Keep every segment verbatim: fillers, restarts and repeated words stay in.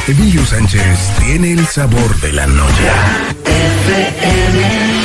Emilio Sánchez tiene el sabor de la noche. F M.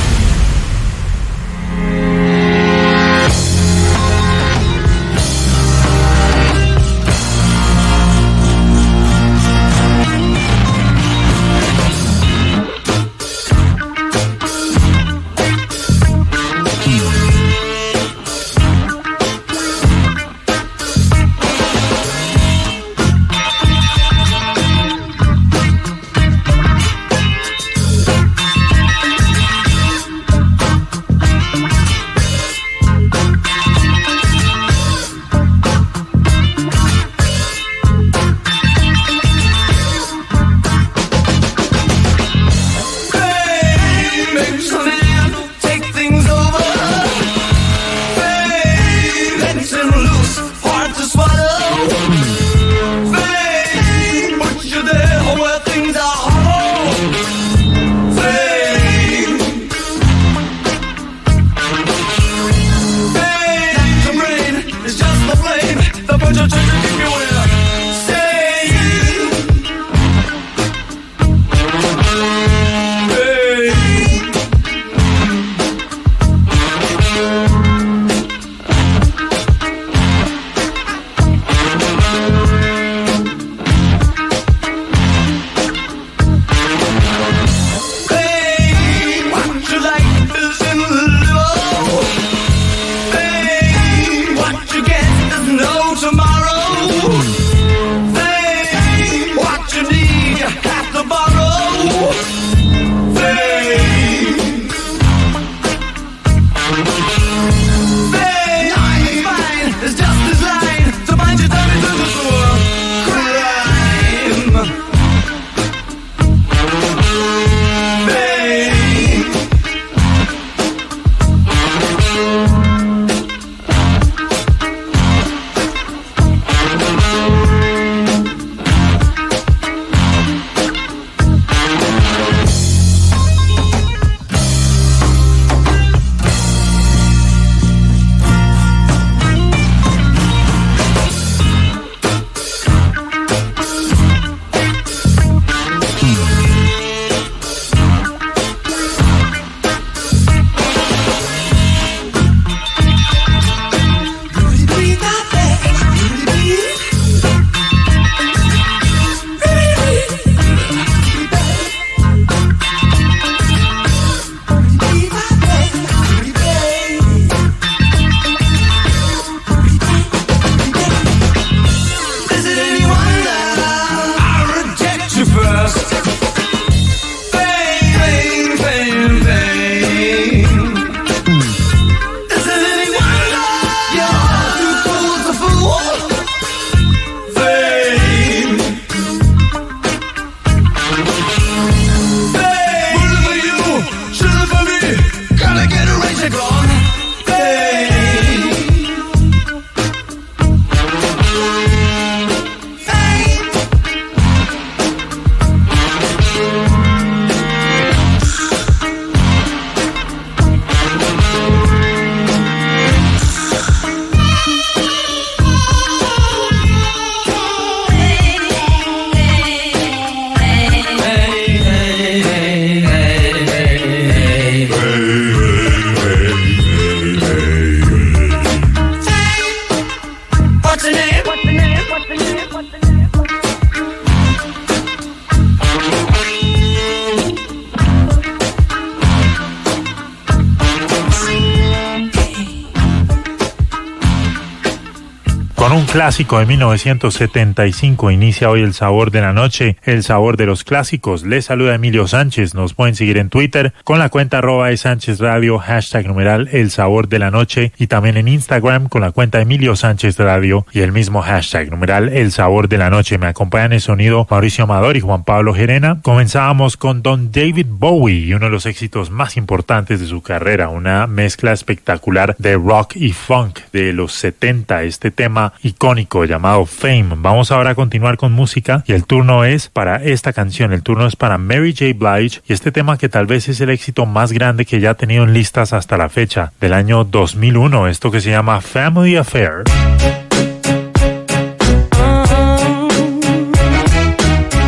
Clásico de mil novecientos setenta y cinco inicia hoy el sabor de la noche, el sabor de los clásicos. Les saluda Emilio Sánchez. Nos pueden seguir en Twitter con la cuenta arroba Sánchez Radio, hashtag numeral el sabor de la noche, y también en Instagram con la cuenta Emilio Sánchez Radio y el mismo hashtag numeral el sabor de la noche. Me acompañan en sonido Mauricio Amador y Juan Pablo Gerena. Comenzábamos con Don David Bowie y uno de los éxitos más importantes de su carrera, una mezcla espectacular de rock y funk de los setenta, este tema icónico llamado Fame. Vamos ahora a continuar con música y el turno es para esta canción, el turno es para Mary J. Blige y este tema que tal vez es el éxito más grande que ya ha tenido en listas hasta la fecha, del año dos mil uno, esto que se llama Family Affair.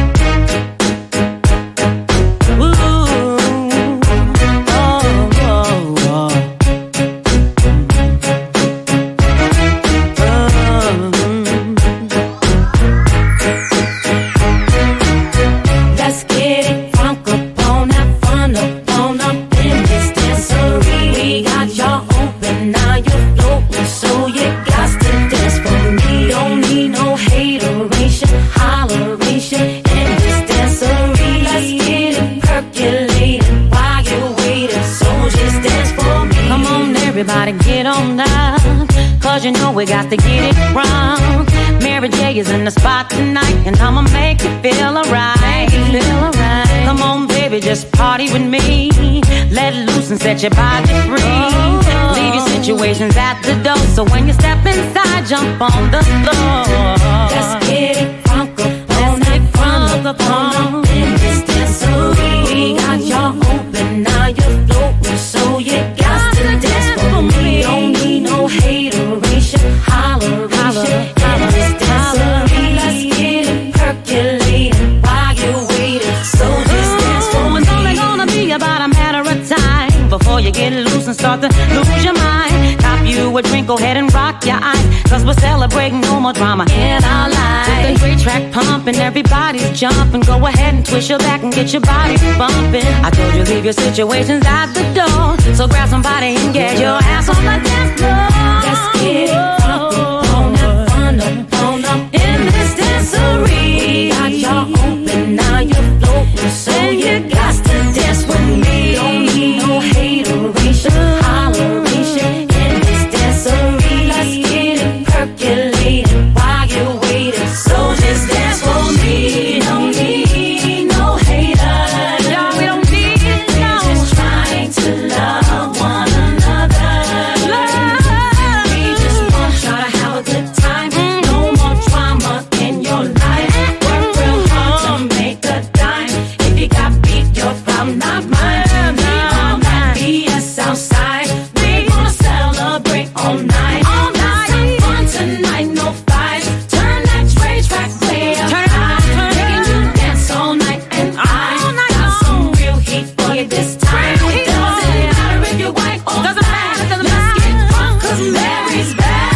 hateration, holleration in this dancery. Let's get it percolating while you're waiting. So just dance for me. Come on, everybody, get on up, cause you know we got to get it wrong. Mary J is in the spot tonight, and I'ma make you feel alright. Feel alright. Come on, baby, just party with me. Let loose and set your body free. Oh. Leave your situations at the door, so when you step inside, jump on the floor. Let's get it crunk up on it, crunk up on in this dancery. We got y'all open, now you're floating, so you got to dance for me. Don't need no hateration, holleration in this dancery. Let's get it percolating while you're waiting, so just dance for me. It's only gonna be about a matter of time before you get loose and start to lose your mind. Cop you a drink, go ahead and rock your eyes, cause we're celebrating no more drama in our lives. With the great track pumping, everybody's jumping. Go ahead and twist your back and get your body bumping. I told you leave your situations at the door, so grab somebody and get your ass on the dance floor. Let's get it crunk up on up, fun up, on up in this dancery. Got y'all open, now you're floating, so you got to dance with me. Don't need no hateration, holleration in this dancery. Let's get it percolating while you're waiting, so just dance for me. Don't need no haters, no, we don't need it, no. We're just trying to love one another. Love. We just want y'all to have a good time. No more drama in your life. Work real hard to make a dime. If you got beat, your problem, not mine. We on that B S outside. We gonna celebrate all night. All night. Some fun tonight, no fights. Turn that trade track way up high. Making you dance all night, and I got some real heat for you this time. It doesn't matter if you're white or black. Let's get drunk, cause Mary's back.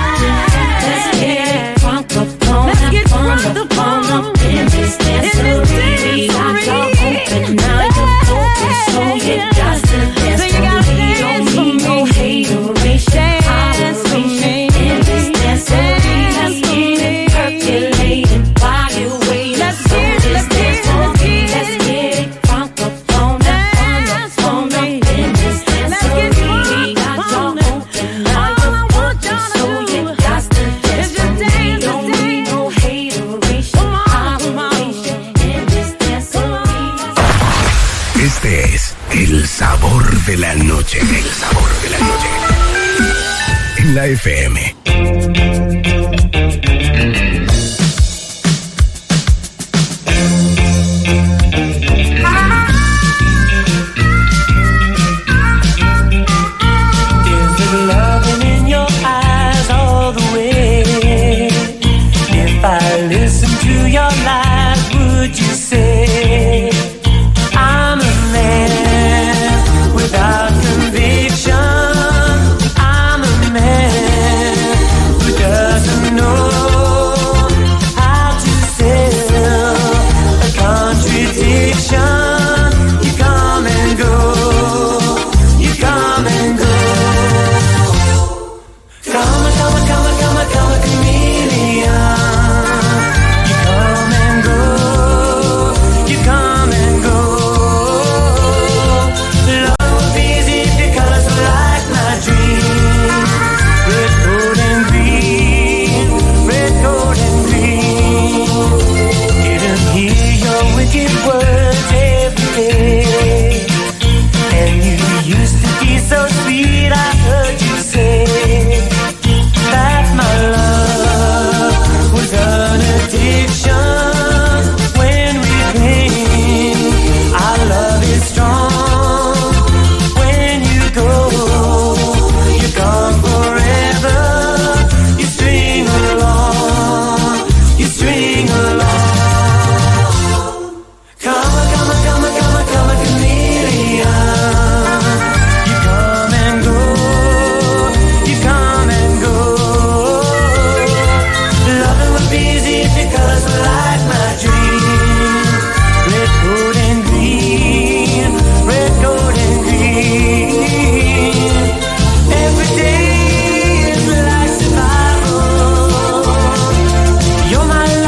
Let's get drunk up on Let's get fun drunk up up on on up in this dancery. We got y'all open, now you're open, so you got to dance So you for gotta me. dance Don't for need no me. hateration, Dance for holleration me. in this dancery. Let's Dance for get it me. percolating while you're waiting. Let's So get it, just let's dance get it, for let's me. get Let's it. get it crunk up on up, fun Dance up, for on up me. in this Let's get dancery. drunk We got on y'all it. open, now All I you're want open, y'all to so do you got to dance is for just me. dance, Don't just need no dance. hateration, Come on, come on. holleration in this dancery. Este es el sabor de la noche. El sabor de la noche. En la F M. Is there loving in your eyes all the way? If I listen to your lies, would you say I'm a man without conviction? I'm a man who doesn't know how to sell a contradiction. You come and go, you come and go. Come, come, come, come, come, chameleon. You come and go, you come and go. Love will be easy because I like my dream. Red, gold, and green, red, gold, and green. Didn't hear your wicked words every day. And you used to be so sweet, I heard you say that my love was an addiction. When we cling, our love is strong. When you go, you're gone forever. You string along, you string along. Come, come, come, come, come, chameleon. You come and go, you come and go. Loving would be easy because I like my dream. Red, gold, and green, red, gold, and green. Every day is like survival. You're my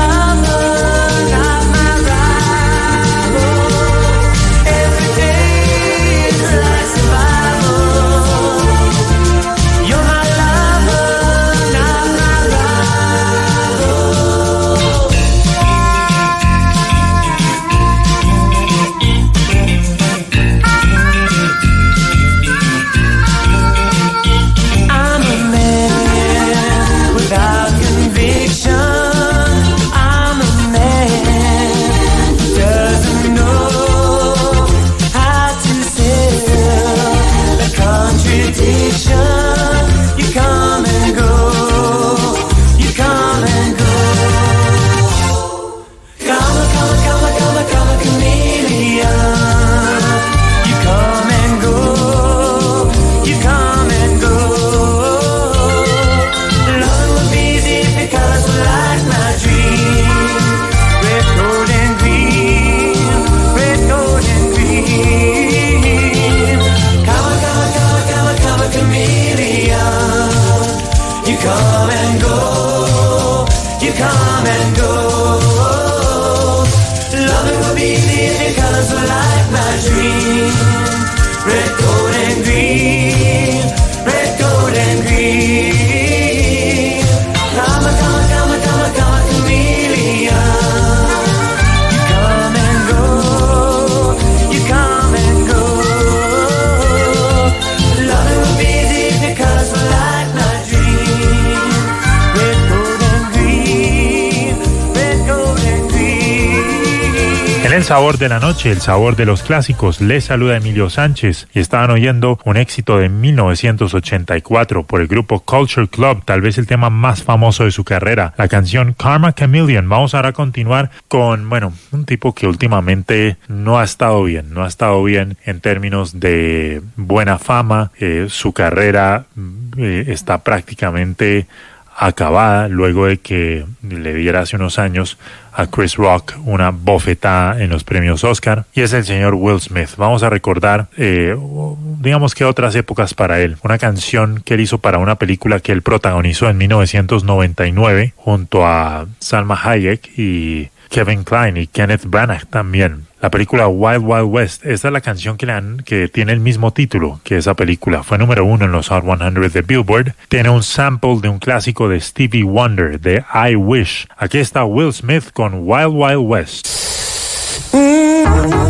el sabor de la noche, el sabor de los clásicos, les saluda Emilio Sánchez y estaban oyendo un éxito de mil novecientos ochenta y cuatro por el grupo Culture Club, tal vez el tema más famoso de su carrera, la canción Karma Chameleon. Vamos ahora a continuar con, bueno, un tipo que últimamente no ha estado bien, no ha estado bien en términos de buena fama, eh, su carrera eh, está prácticamente acabada luego de que le diera hace unos años a Chris Rock una bofetada en los premios Oscar, y es el señor Will Smith. Vamos a recordar eh, digamos que otras épocas para él, una canción que él hizo para una película que él protagonizó en mil novecientos noventa y nueve junto a Salma Hayek y Kevin Kline y Kenneth Branagh también. La película Wild Wild West, esta es la canción que, le han, que tiene el mismo título que esa película. Fue número uno en los Hot cien de Billboard. Tiene un sample de un clásico de Stevie Wonder, de I Wish. Aquí está Will Smith con Wild Wild West. Uh,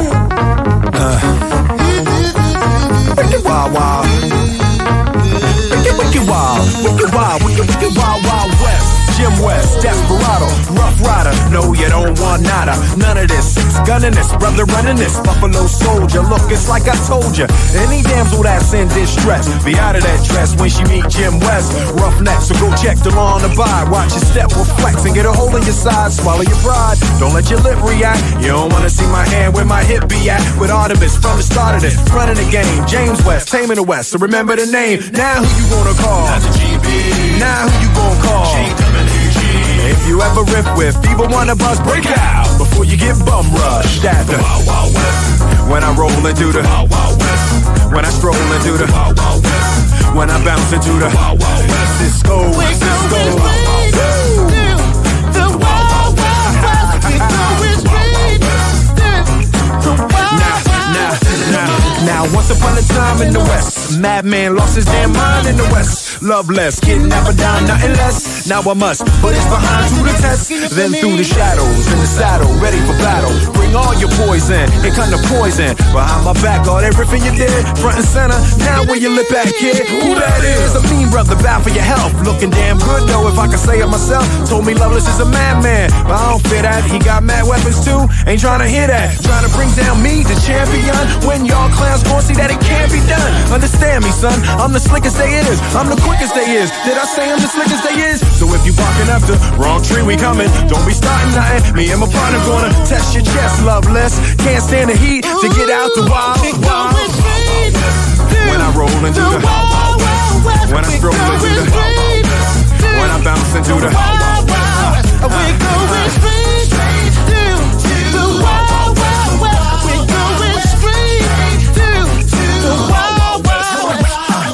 wicked wild wild. Wicked wicked wild. Wicked wild. Wicked wicked wild wild west. Jim West, Desperado, Rough Rider. No, you don't want nada. None of this. Six gunning this, brother running this. Buffalo Soldier. Look, it's like I told you. Any damsel that's in distress, be out of that dress when she meet Jim West. Roughneck, so go check the law on the vibe. Watch your step reflex and get a hole in your side. Swallow your pride. Don't let your lip react. You don't wanna see my hand where my hip be at. With Artemis from the start of this, running the game. James West, taming the West. So remember the name. Now who you gonna call? That's a G B. Now who you gonna call? If you ever riff with fever wanna buzz, break out before you get bum rushed at the Wild Wild West. When I roll into the Wild Wild West. When I stroll into the Wild Wild West. When I bounce into the Wild Wild West. Cisco, Cisco. The Wild Wild West. We go with Now, now, now, now. Once upon a time in the West, madman lost his damn mind in the West. Loveless, kidnapper down, nothing less. Now I must put his behind to the test. Then through the shadows, in the saddle, ready for battle. Bring all your poison, here come the poison. Behind my back, all everything you did, front and center. Now where you lip at, kid? Who that is? A mean brother, bad for your health. Looking damn good though, if I can say it myself. Told me Loveless is a madman, but I don't fear that. He got mad weapons too, ain't trying to hear that. Trying to bring down me, the champion. When y'all clowns gon' see that it can't be done. Understand me, son, I'm the slickest they is. I'm the quickest they is. Did I say I'm the slickest they is? So if you barking up the wrong tree, we coming. Don't be starting nothing. Me and my partner gonna test your chest, Loveless. Can't stand the heat to get out the wild, wild. When I roll into the wild, wild west. When I stroll into the wild, wild west. When I bounce into the wild, wild west. We going straight to the wild, wild west. We going straight to the wild, wild west.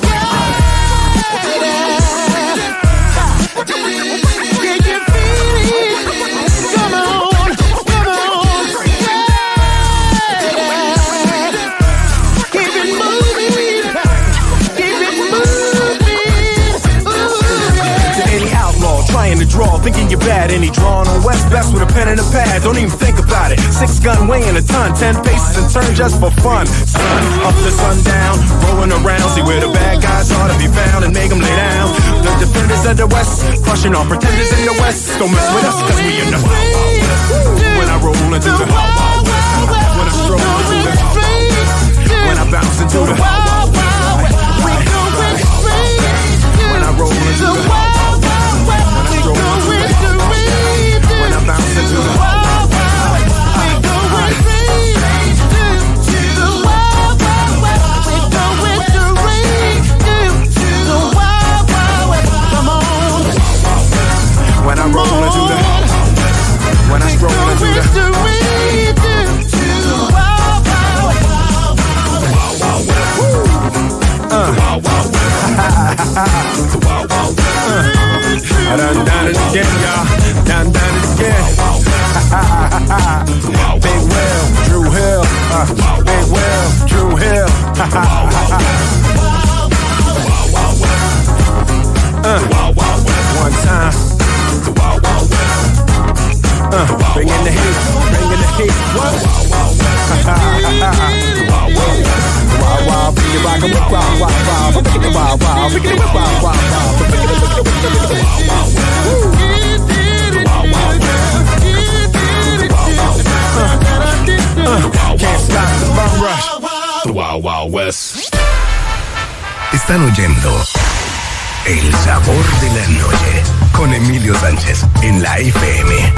To draw, thinking you're bad, and he drawing on West best with a pen and a pad. Don't even think about it. Six gun weighing a ton, ten paces and turn just for fun. Sun up to sundown, rolling around, see where the bad guys are to be found and make them lay down. The defenders of the West, crushing all pretenders in the West. Don't mess with us, cause we in the Wild Wild West. When I roll into the Wild Wild West, when I stroll into the Wild Wild West, when I bounce into the Wild Wild West, we going straight. When I roll into the Wild Wild West, when I bounce into the wild, wild, we going straight to the wild, wild west. We going straight to the wild, wild west. Come on. When I roll into the, when I stroll into the, straight to the wild, wild, wild west. Uh. Wild, wild west. The wild, wild west. I done done it again, y'all. Done done it again. Big Will, Drew Hill. Uh, Big Will, Drew Hill. uh, one time. Uh, bring in the heat, bring in the heat. What? Wow, wow, bring it back, wow, wow, wow, bring it wow, wow, bring it wow, wow, wow, bring it wow, wow, wow. the Wild Wild West. Están oyendo El Sabor de la Noche con Emilio Sánchez en la F M.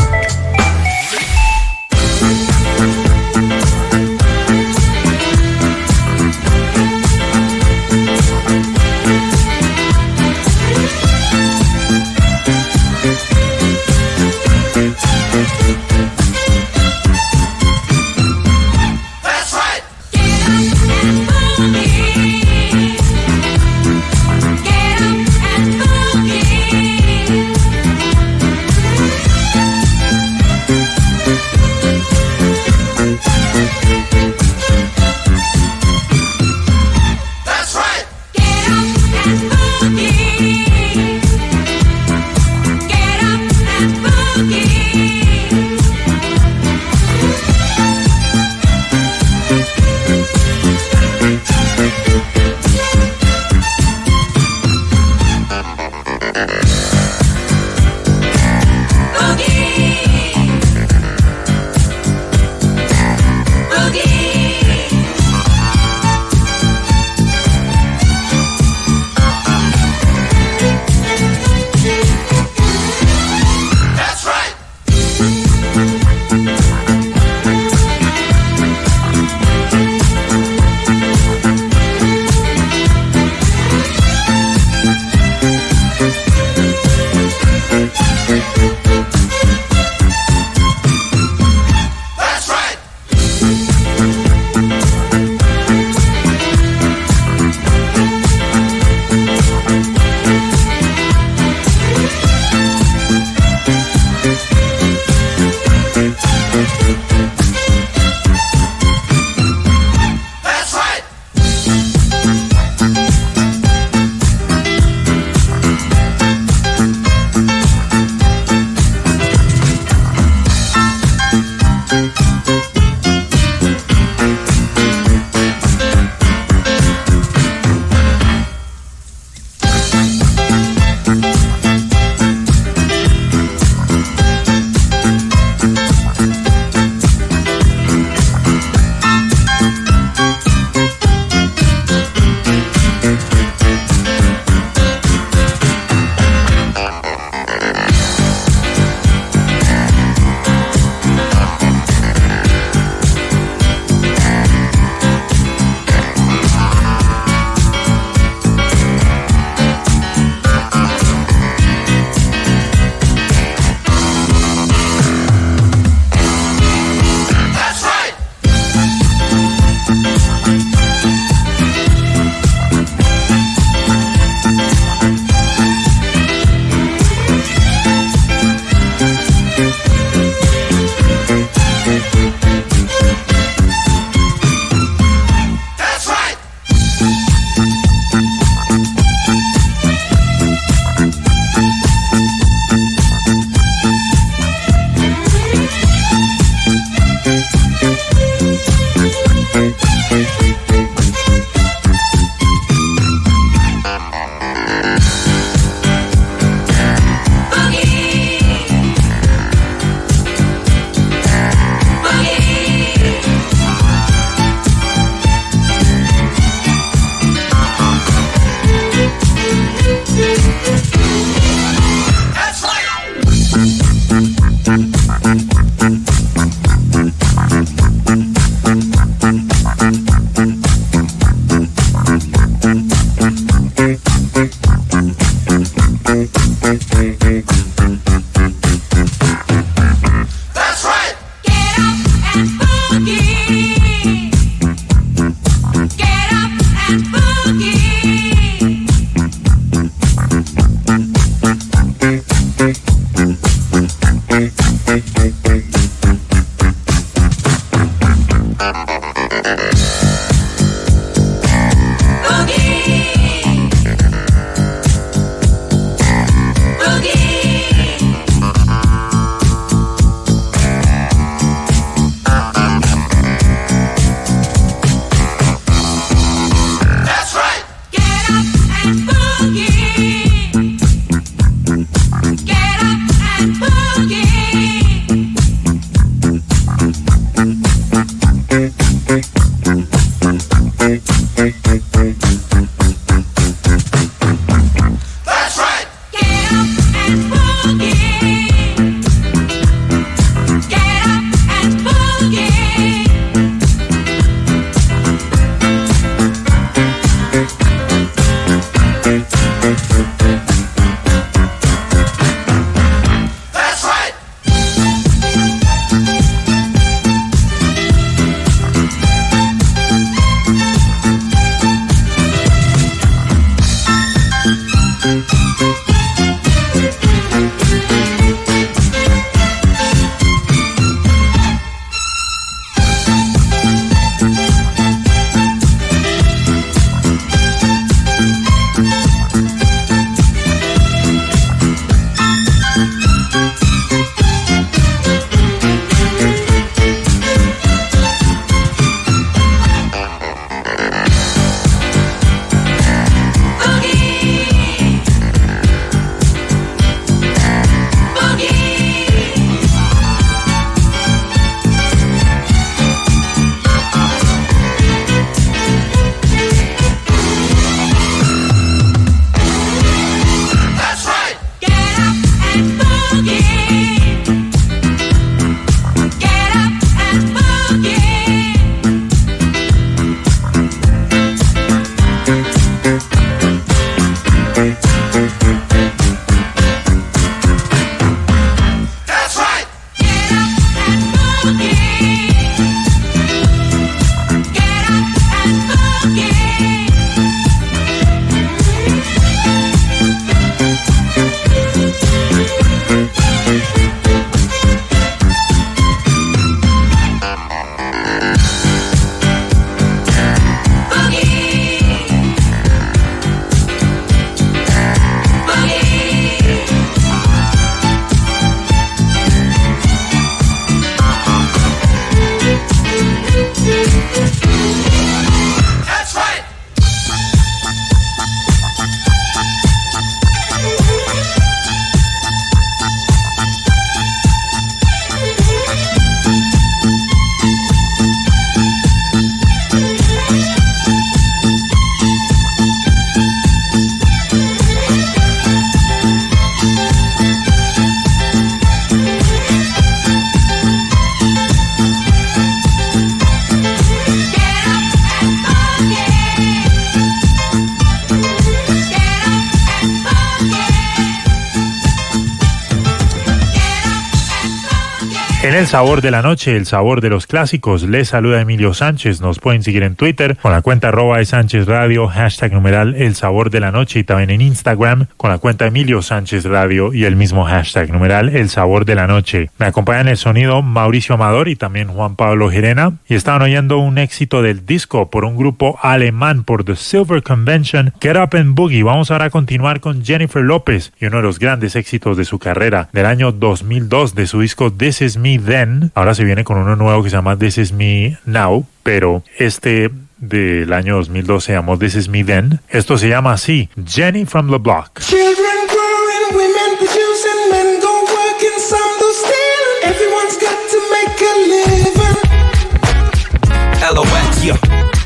En el sabor de la noche, el sabor de los clásicos, les saluda Emilio Sánchez. Nos pueden seguir en Twitter con la cuenta arroba de Sánchez Radio, hashtag numeral el sabor de la noche, y también en Instagram con la cuenta Emilio Sánchez Radio y el mismo hashtag numeral el sabor de la noche. Me acompañan en el sonido Mauricio Amador y también Juan Pablo Gerena, y estaban oyendo un éxito del disco por un grupo alemán, por The Silver Convention, Get Up and Boogie. Vamos ahora a continuar con Jennifer López y uno de los grandes éxitos de su carrera del año dos mil dos, de su disco This Is Me Then. Ahora se viene con uno nuevo que se llama This Is Me Now, pero este del año dos mil dos se llamó This Is Me Then. Esto se llama así, Jenny from the Block. Children growing, women producing, men go working, some do stealing. Everyone's got to make a living. L O X, yeah.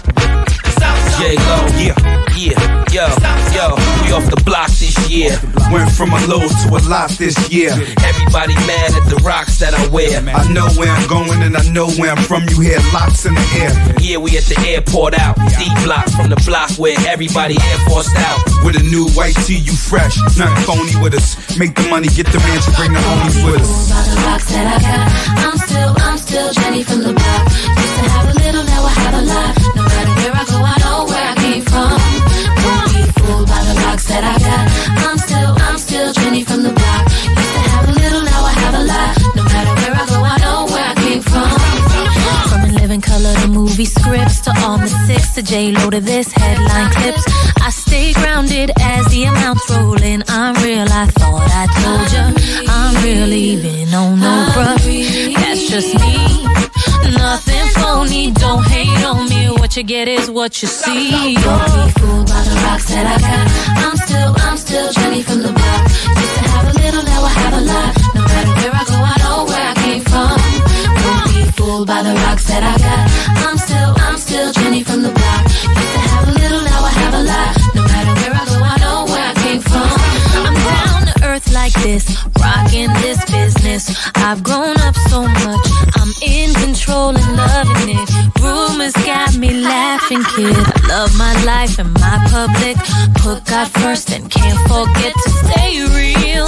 J-Lo, yeah, yeah, yo, yo, we off the block this year. Went from a low to a lot this year. Everybody mad at the rocks that I wear. I know where I'm going and I know where I'm from. You hear locks in the air. Yeah, we at the airport out. D-block from the block where everybody Air Forced out. With a new white tee, you fresh. Nothing phony with us. Make the money, get the mansion, bring the homies with us. All the rocks that I got, I'm still, I'm still Jenny from the block. Used to have a little, now I have a lot. No matter where I go, I know where I came from. Don't be fooled by the rocks that I got. I'm still, I'm still Jenny from the block. Used to have a little, now I have a lot. No matter where I go, I know where I came from. From in living color to movie scripts, to all the six, to J-Lo, to this headline clips. I stay grounded as the amounts roll in. I'm real, I thought I told ya. I'm real, even on no bruh. That's just me. Nothing phony, don't hate on me. What you get is what you see. Don't be fooled by the rocks that I got. I'm still, I'm still Jenny from the block. Used to have a little, now I have a lot. No matter where I go, I know where I came from. Don't be fooled by the rocks that I got. I'm still, I'm still Jenny from the block. Used to have a little, now I have a lot. No matter where I go, I know where I came from. I'm down to earth like this, rocking this business. I've grown up so much, I'm in control and loving it. Rumors got me laughing, kid. I love my life and my public. Put God first and can't forget to stay real.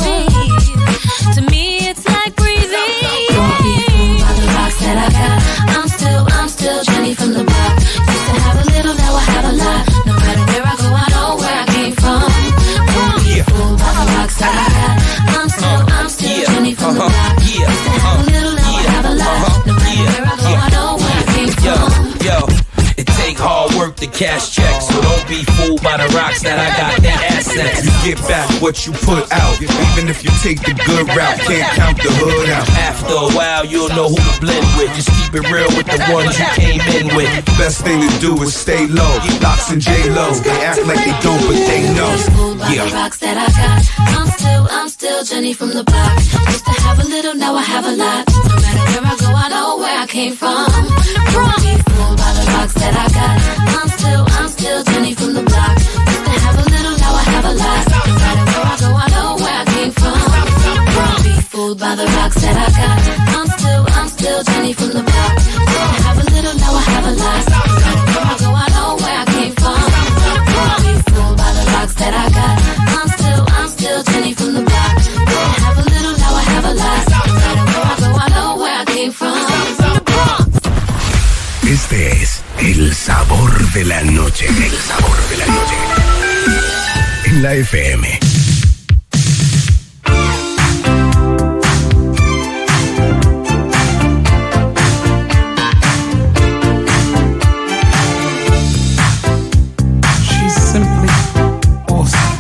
To me it's like breathing. Don't be fooled by the rocks that I got. I'm still, I'm still Jenny from the block. Used to have a little, now I have a lot. No matter where I go, I know where I came from. Don't be fooled by the rocks that I got. I'm still, I'm still Jenny from the block. Used to have a little, now I have a lot. No matter where I go, I know where I came from. Yo, it take hard work to cash checks, so don't be fooled by the rocks that I got. That assets. You get back what you put out. Even if you take the good route, can't count the hood out. After a while, you'll know who to blend with. Just keep it real with the ones you came in with. Best thing to do is stay low. Locks and J-Lo, they act like they don't, but they know. Yeah. The rocks that I got, I'm still, I'm still Jenny from the block. Used to have a little, now I have a lot. No matter where I go, I know where I came from. Don't be fooled by the rocks that I got. I'm still, I'm still Jenny from the block. Used to have a little, now I have a lot. No matter where I go, I know where I came from. Don't be fooled by the rocks that I got. I'm still, I'm still Jenny from the block. Used to have a little, now I have a lot. No matter where I go, I know where I came from. Don't be fooled by the rocks that I got. I'm still, I'm still Jenny from the block. Used to have a little, now I have a lot. No matter where I go, I know where I came from. Este es el sabor de la noche. El sabor de la noche. En la F M. She's simply awesome.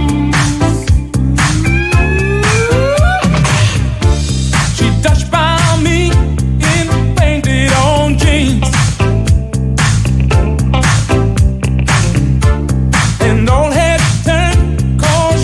She touched by me in painted on jeans. And old head turned, cause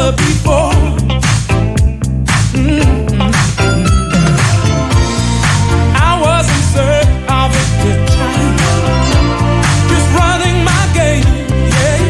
never before. Mm-hmm. I wasn't certain of a good time, just running my game, yeah.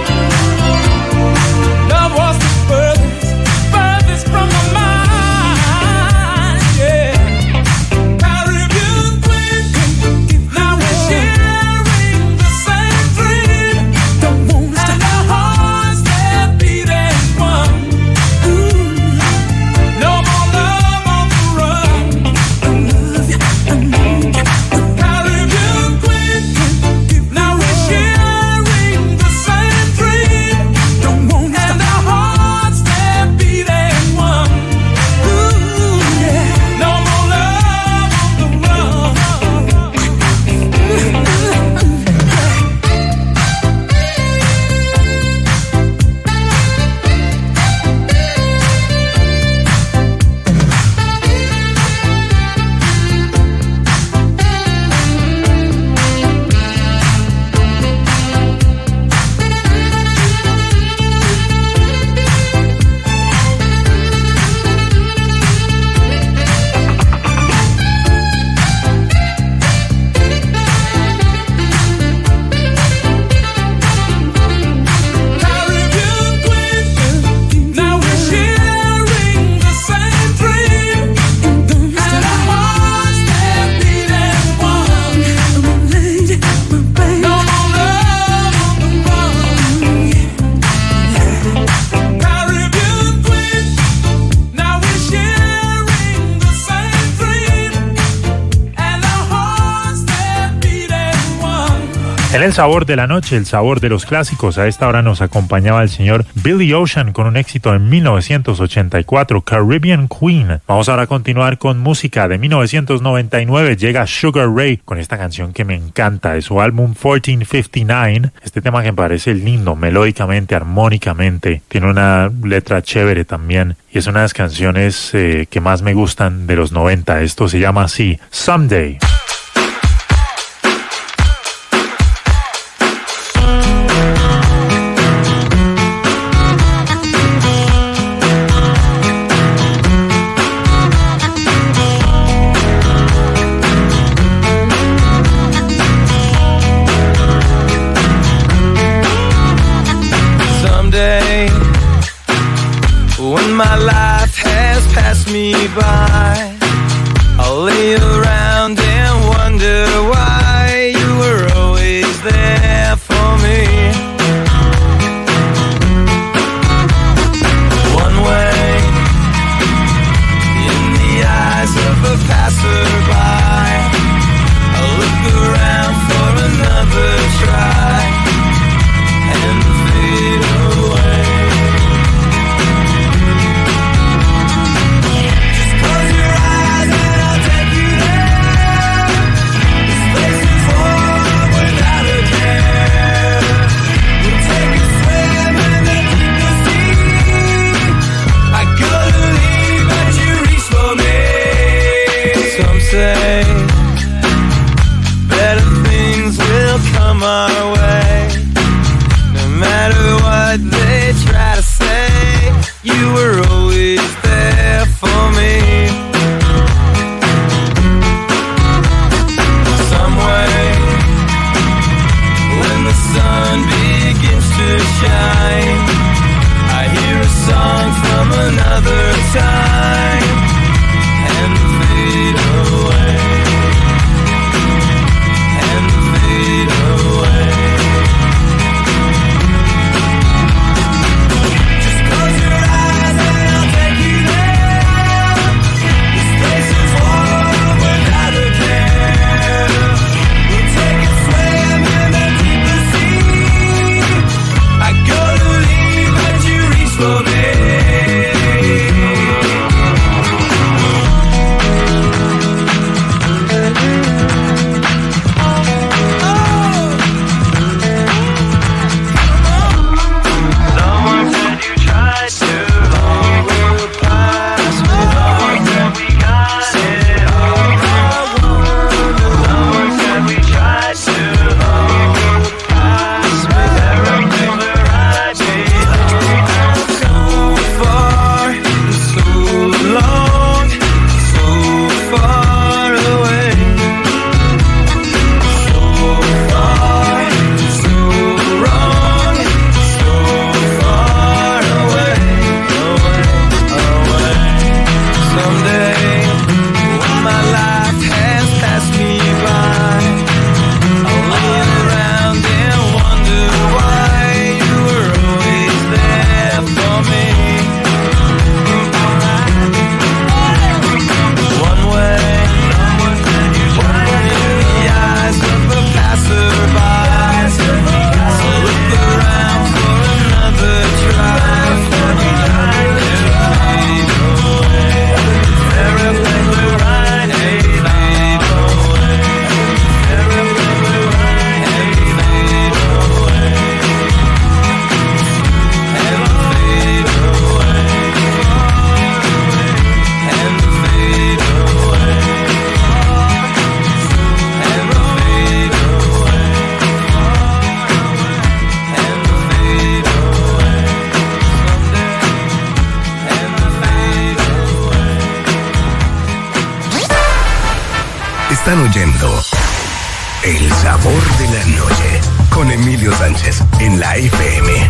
Love was the furthest, furthest from my mind, yeah. Caribbean queen, now we're sharing the same dream. Don't wanna stop. And our hearts they're beating one. Ooh. No more love on the run. I love you, I need you. Caribbean queen, now we're sharing the same dream. Don't wanna stop. And our hearts they're beating one. Ooh, yeah. No more love on the run. Caribbean queen, now we're sharing the same dream. And our hearts they're beating one. No more love on the run. Caribbean queen, now we're sharing the same dream. And our hearts they're beating one. En el sabor de la noche, el sabor de los clásicos, a esta hora nos acompañaba el señor Billy Ocean con un éxito en mil novecientos ochenta y cuatro, Caribbean Queen. Vamos ahora a continuar con música de mil novecientos noventa y nueve. Llega Sugar Ray con esta canción que me encanta de su álbum catorce cincuenta y nueve. Este tema que me parece lindo, melódicamente, armónicamente. Tiene una letra chévere también. Y es una de las canciones eh, que más me gustan de los noventa. Esto se llama así, Someday. Someday, when my life has passed me by, I'll lay around and wonder why you were always there for me. One way, in the eyes of a passerby, I'll look around for another try and fade away. Just close your eyes and I'll take you there. This place is warm without a care. We'll take a swim in the deepest sea. I couldn't leave but you reach for me. Some say better things will come our way. No matter what they try to say, you were always there for me. Some way, when the sun begins to shine, I hear a song from another time and fade away, and fade away. Just close your eyes and I'll take you there. This place is warm without a care. We'll take a swim in the deepest sea. I go to leave but you reach for me. Están oyendo El Sabor de la Noche con Emilio Sánchez en la F M.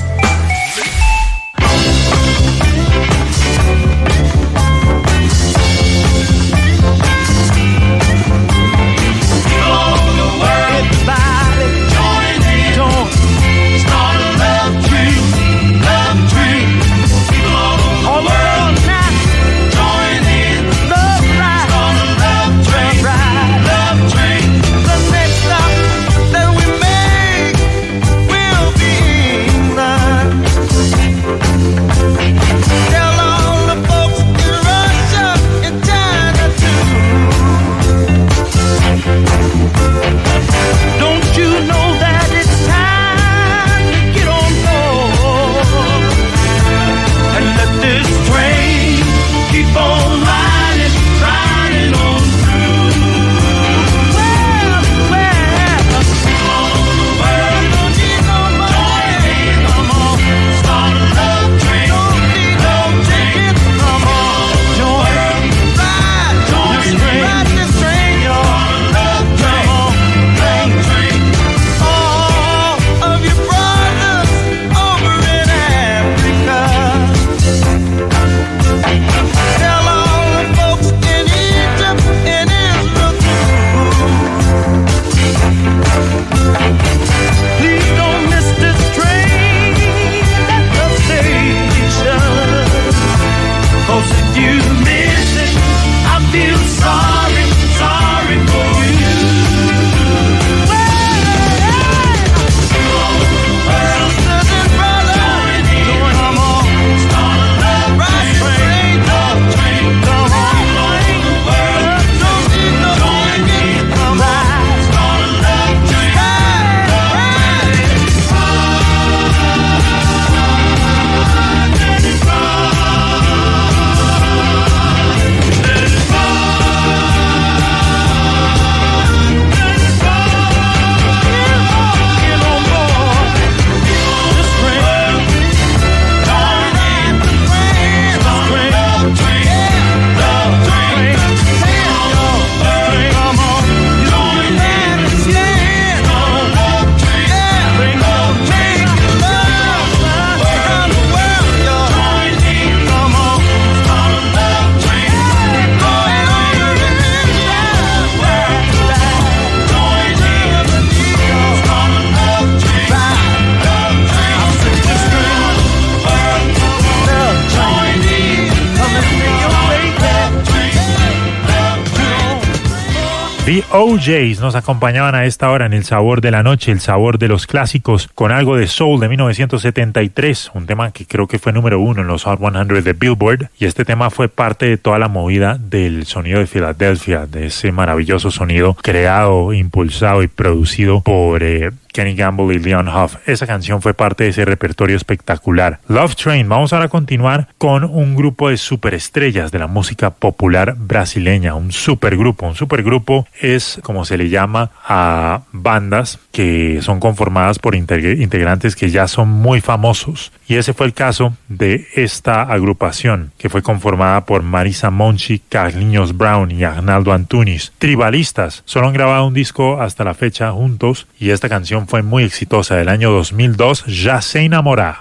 The O Js nos acompañaban a esta hora en El Sabor de la Noche, el sabor de los clásicos, con algo de soul de mil novecientos setenta y tres, un tema que creo que fue número uno en los Hot cien de Billboard, y este tema fue parte de toda la movida del sonido de Filadelfia, de ese maravilloso sonido creado, impulsado y producido por eh, Kenny Gamble y Leon Huff. Esa canción fue parte de ese repertorio espectacular. Love Train. Vamos ahora a continuar con un grupo de superestrellas de la música popular brasileña, un supergrupo. Un supergrupo es como se le llama a bandas que son conformadas por integrantes que ya son muy famosos. Y ese fue el caso de esta agrupación, que fue conformada por Marisa Monchi, Carlinhos Brown y Arnaldo Antunes. Tribalistas. Solo han grabado un disco hasta la fecha juntos y esta canción fue muy exitosa del año dos mil dos, Ya se enamora.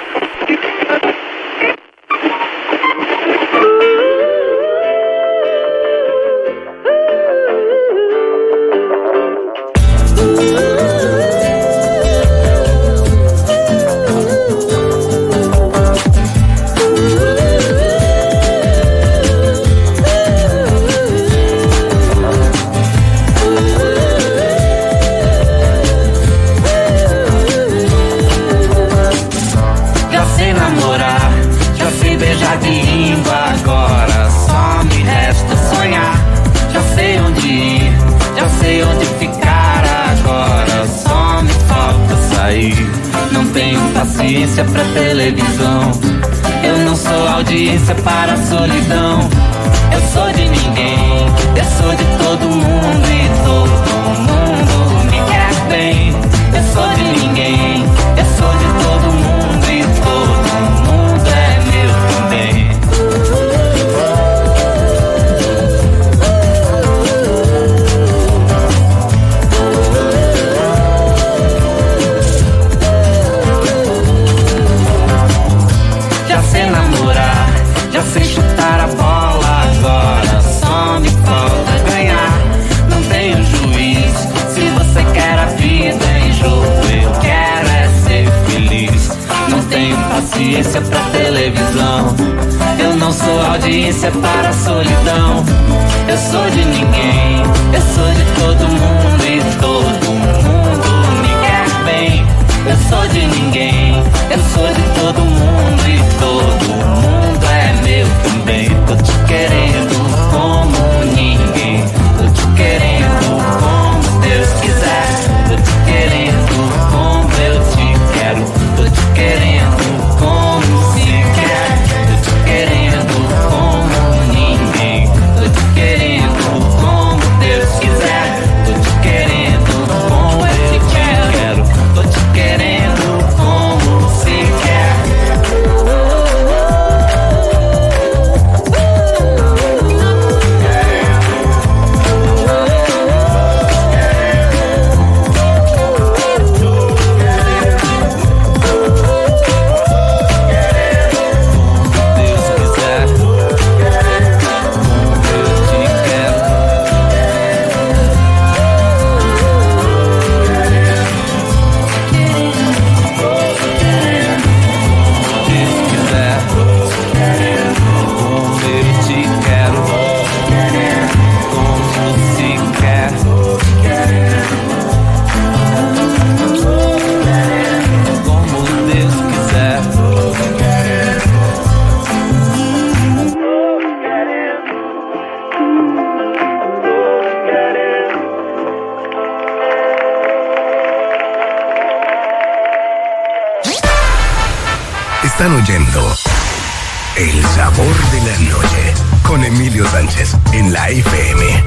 Paciência pra televisão. Eu não sou audiência para a solidão. Eu sou de ninguém, eu sou de todo mundo e todo mundo me quer bem. Eu sou de ninguém, eu sou de todo mundo e todo mundo é meu também. tenho paciência pra televisão. Eu não sou audiência para a solidão. Eu sou de ninguém, eu sou de todo mundo e todo mundo me quer bem. Eu sou de ninguém, eu sou de todo mundo e todo mundo é meu também. Tô te querendo como ninguém, tô te querendo como Deus quiser. Tô te querendo como eu te quero, tô te querendo como se quer. Tô te querendo como ninguém, tô te querendo como Deus quiser. Tô te querendo como eu te quero, tô te querendo como se quer. Están oyendo El Sabor de la Noche con Emilio Sánchez en la F M.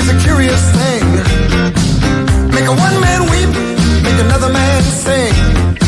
Make a one man weep, make another man sing.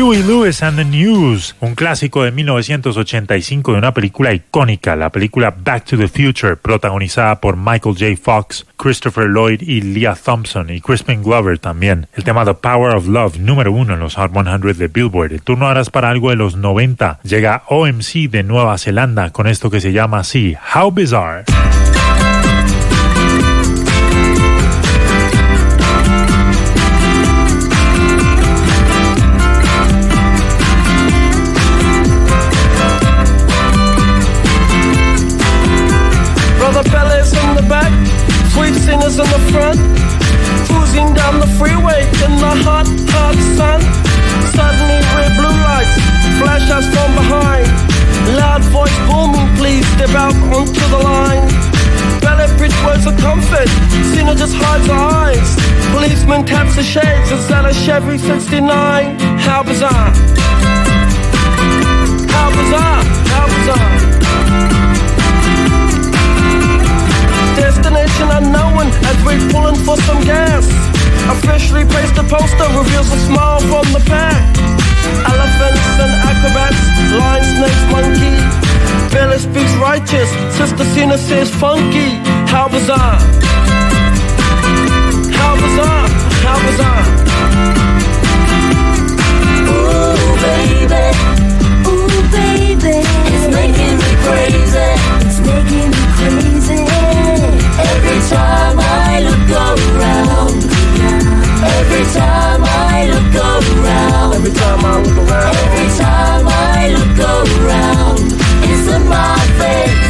Huey Lewis and the News, un clásico de mil novecientos ochenta y cinco de una película icónica, la película Back to the Future, protagonizada por Michael J. Fox, Christopher Lloyd y Leah Thompson, y Crispin Glover también. El tema The Power of Love, número uno en los Hot cien de Billboard. El turno ahora es para algo de los noventa. Llega O M C de Nueva Zelanda con esto que se llama así, How Bizarre. Brother Bellas in the back, sweet singers in the front, cruising down the freeway in the hot, hot sun. Suddenly red blue lights flash us from behind. Loud voice booming, please step out onto the line. Ballet bridge words of comfort, Cena just hides her eyes. Policeman taps the shades, is that a Chevy sixty-nine? How bizarre. How bizarre, how bizarre. Destination unknown as we're pulling for some gas. A freshly pasted poster reveals a smile from the pack. Elephants and acrobats, lion, snakes, monkey. Bella speaks righteous, Sister Cena says funky. How bizarre. How bizarre, how bizarre. Ooh, baby, ooh, baby, it's making me crazy, it's making me crazy. Every time I look around, every time I look around, every time I look around, every time I look around, it's in my face.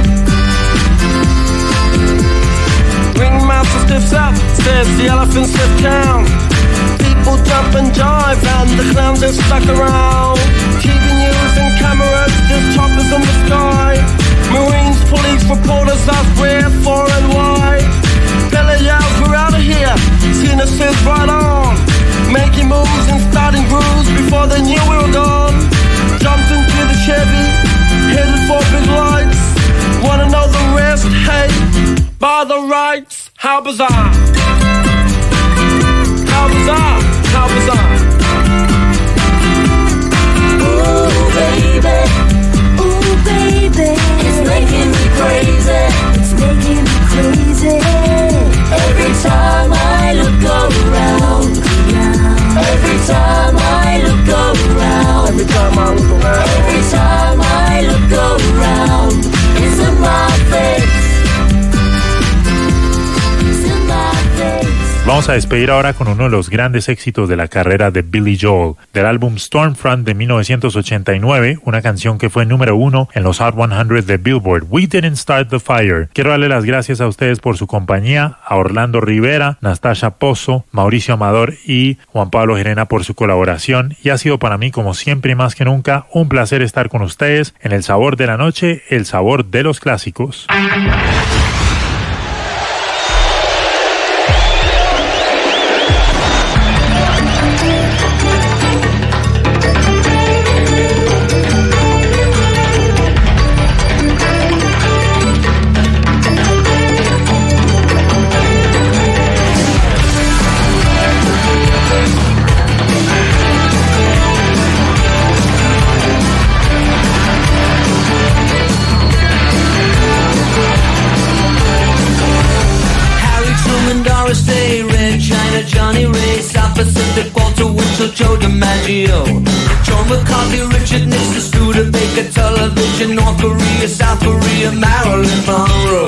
Ringmaster stiffs up, says the elephant stiff down. People jump and jive and the clowns are stuck around. T V news and cameras, there's choppers in the sky. Marines, police, reporters ask where, for and why. Bella yells, we're out of here. Cena says right on. Making moves and starting grooves before they knew we were gone. Jumped into the Chevy, headed for big lights. Wanna know the rest? Hey, by the rights. How bizarre. How bizarre, how bizarre. Ooh, baby, ooh, baby, it's making me crazy, it's making me crazy. Every time I look around, every time I look around, every time I look around, every time I look around, it's in my face, it's in my face. Vamos a despedir ahora con uno de los grandes éxitos de la carrera de Billy Joel, del álbum Stormfront de mil novecientos ochenta y nueve, una canción que fue número uno en los Hot cien de Billboard, We Didn't Start the Fire. Quiero darle las gracias a ustedes por su compañía, a Orlando Rivera, Nastasia Pozo, Mauricio Amador y Juan Pablo Gerena por su colaboración, y ha sido para mí, como siempre y más que nunca, un placer estar con ustedes en El Sabor de la Noche, el sabor de los clásicos. Johnny Ray, South Pacific, Walter Winchell, Joe DiMaggio, Joe McCarthy, Richard Nixon, Studebaker, Television, North Korea, South Korea, Marilyn Monroe.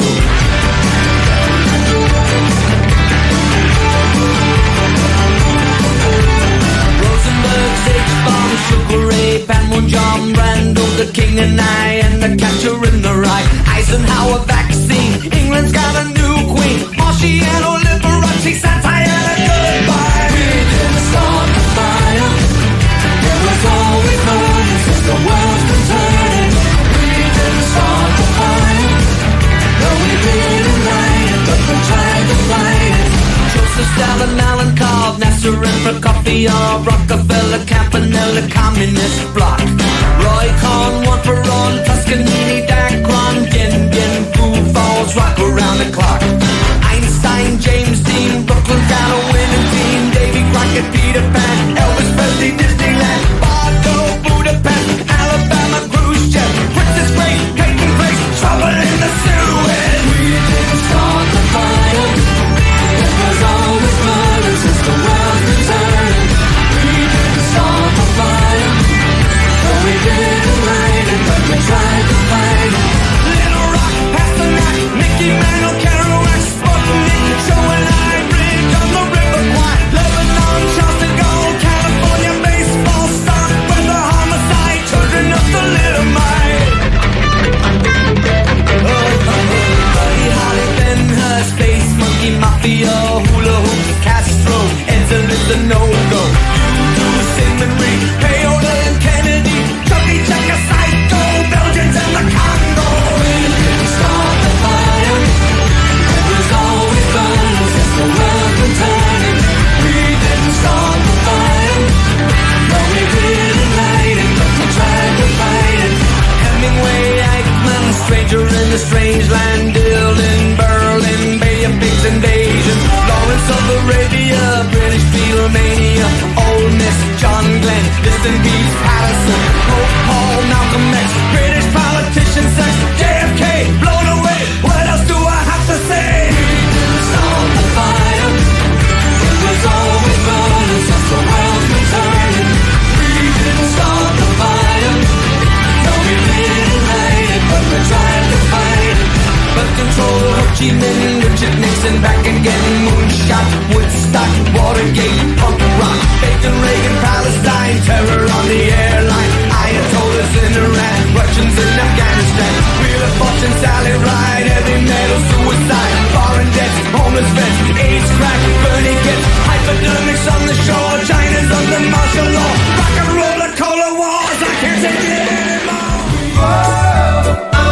Rosenberg, H-Bomb, Sugar Ray, Panmunjom, Randall, the King and I, and the Catcher in the Rye, Eisenhower vaccine, England's got a new queen, Marciano, Liberace, Santana, goodbye. We didn't start the fire, it was always burning since the world's been turning. We didn't start the fire, no we didn't light it, but we tried to fight it. Joseph Stalin, Alan Cobb, Nasser and Prokofiev, Rockefeller, Campanella, Communist Bloc, Roy Cohn, one for all, Toscanini, Dacron, Gin Gin, Foo Falls, rock around the clock. Einstein, James Dean, Brooklyn got a winning team, Davy Crockett, Peter Pan, Elvis Presley, Disneyland. mafia, hula hoops, Castro, Edsel is a no-go. Do Symonry, Payola and Kennedy, Chucky Chaka Psycho, Belgians and the Congo. We didn't start the fire, it was always burning since the world been turning. We didn't start the fire, no we didn't light it, but we tried to fight it. Hemingway, Eichmann, stranger in a strange land, Dylan, Berlin, Bay of Pigs invasion, Lawrence of Arabia, British Beatlemania, Old Miss, John Glenn, Distant Beats, Patterson, Pope Paul, Malcolm X, British politician, sex, J F K, blown away. What else do I have to say? We didn't start the fire, it was always burning since the world's been turning. We didn't start the fire, no we didn't light it, but we tried to fight it. But control, Ho Chi Minh, Richard Nixon, back again, moonshot, Woodstock, Watergate, punk rock, Bacon, Reagan, Palestine, terror on the airline, Ayatollahs in Iran, Russians in Afghanistan, Wheel of Fortune, Sally Ride, heavy metal, suicide, foreign debts, homeless vets, AIDS, crack, Bernie gets, hypodermics on the shore, China's under martial law, rock and roller, cola wars, I can't take it.